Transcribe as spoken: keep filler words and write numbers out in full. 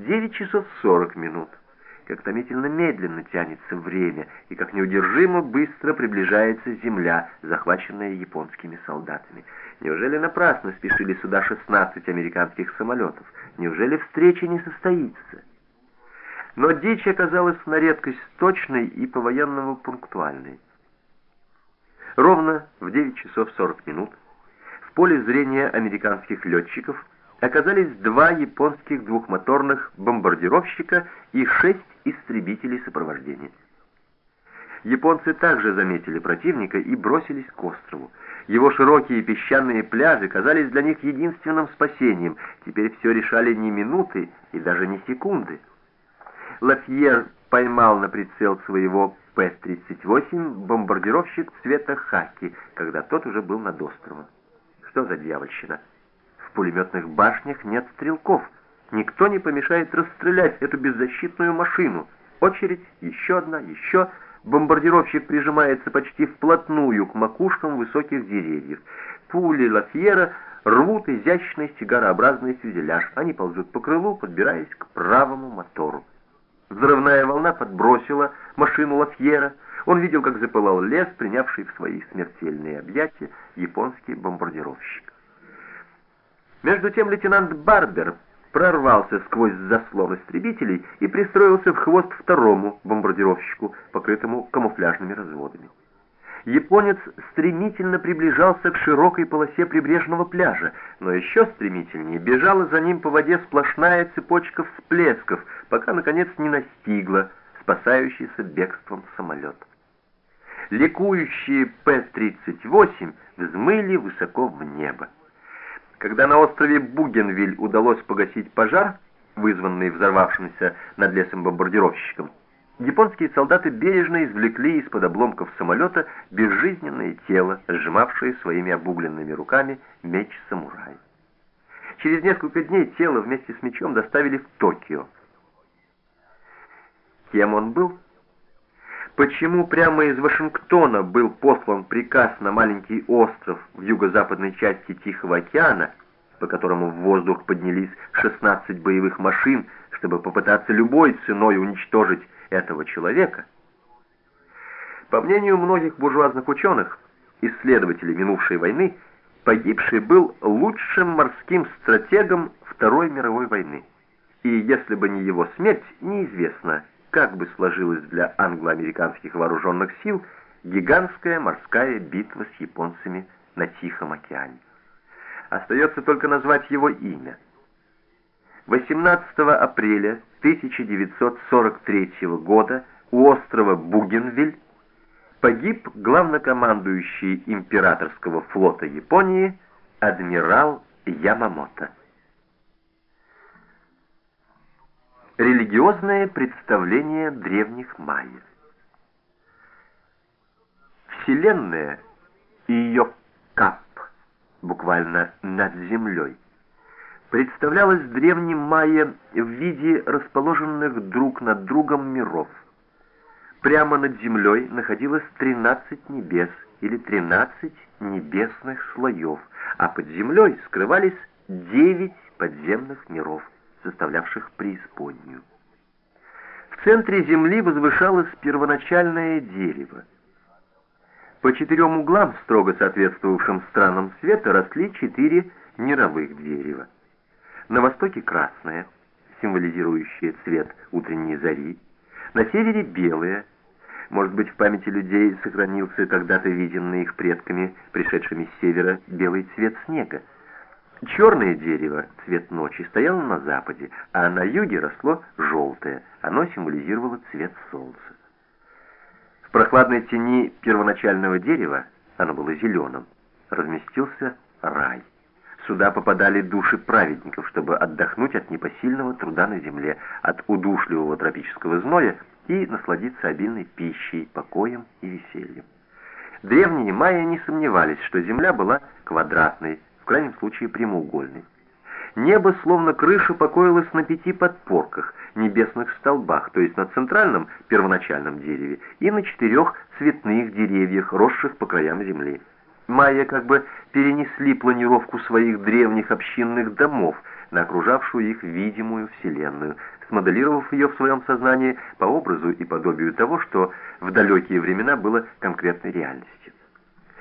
девять часов сорок минут. Как томительно медленно тянется время, и как неудержимо быстро приближается земля, захваченная японскими солдатами. Неужели напрасно спешили сюда шестнадцать американских самолетов? Неужели встреча не состоится? Но дичь оказалась на редкость точной и по-военному пунктуальной. Ровно в девять часов сорок минут в поле зрения американских летчиков оказались два японских двухмоторных бомбардировщика и шесть истребителей сопровождения. Японцы также заметили противника и бросились к острову. Его широкие песчаные пляжи казались для них единственным спасением. Теперь все решали не минуты и даже не секунды. Лафьер поймал на прицел своего П тридцать восемь бомбардировщик цвета хаки, когда тот уже был над островом. Что за дьявольщина? В пулеметных башнях нет стрелков. Никто не помешает расстрелять эту беззащитную машину. Очередь, еще одна, еще. Бомбардировщик прижимается почти вплотную к макушкам высоких деревьев. Пули Лафьера рвут изящный сигарообразный фюзеляж. Они ползут по крылу, подбираясь к правому мотору. Взрывная волна подбросила машину Лафьера. Он видел, как запылал лес, принявший в свои смертельные объятия японский бомбардировщик. Между тем лейтенант Барбер прорвался сквозь заслон истребителей и пристроился в хвост второму бомбардировщику, покрытому камуфляжными разводами. Японец стремительно приближался к широкой полосе прибрежного пляжа, но еще стремительнее бежала за ним по воде сплошная цепочка всплесков, пока, наконец, не настигла спасающийся бегством самолет. Ликующие П тридцать восемь взмыли высоко в небо. Когда на острове Бугенвиль удалось погасить пожар, вызванный взорвавшимся над лесом бомбардировщиком, японские солдаты бережно извлекли из-под обломков самолета безжизненное тело, сжимавшее своими обугленными руками меч самурая. Через несколько дней тело вместе с мечом доставили в Токио. Кем он был? Почему прямо из Вашингтона был послан приказ на маленький остров в юго-западной части Тихого океана, по которому в воздух поднялись шестнадцать боевых машин, чтобы попытаться любой ценой уничтожить этого человека? По мнению многих буржуазных ученых, исследователей минувшей войны, погибший был лучшим морским стратегом Второй мировой войны. И если бы не его смерть, неизвестно, как бы сложилась для англо-американских вооруженных сил гигантская морская битва с японцами на Тихом океане. Остается только назвать его имя. восемнадцатого апреля тысяча девятьсот сорок третьего года у острова Бугенвиль погиб главнокомандующий императорского флота Японии адмирал Ямамото. Религиозное представление древних майя. Вселенная и ее кап, буквально над землей, представлялась древним майя в виде расположенных друг над другом миров. Прямо над землей находилось тринадцать небес или тринадцать небесных слоев, а под землей скрывались девять подземных миров, составлявших преисподнюю. В центре земли возвышалось первоначальное дерево. По четырем углам, строго соответствовавшим странам света, росли четыре мировых дерева. На востоке красное, символизирующее цвет утренней зари, на севере белое, может быть, в памяти людей сохранился когда-то виденный их предками, пришедшими с севера, белый цвет снега. Черное дерево, цвет ночи, стояло на западе, а на юге росло желтое, оно символизировало цвет солнца. В прохладной тени первоначального дерева, оно было зеленым, разместился рай. Сюда попадали души праведников, чтобы отдохнуть от непосильного труда на земле, от удушливого тропического зноя и насладиться обильной пищей, покоем и весельем. Древние майя не сомневались, что земля была квадратной, в крайнем случае прямоугольной. Небо, словно крыша, покоилось на пяти подпорках, небесных столбах, то есть на центральном первоначальном дереве и на четырех цветных деревьях, росших по краям земли. Майя как бы перенесли планировку своих древних общинных домов, на окружавшую их видимую Вселенную, смоделировав ее в своем сознании по образу и подобию того, что в далекие времена было конкретной реальностью.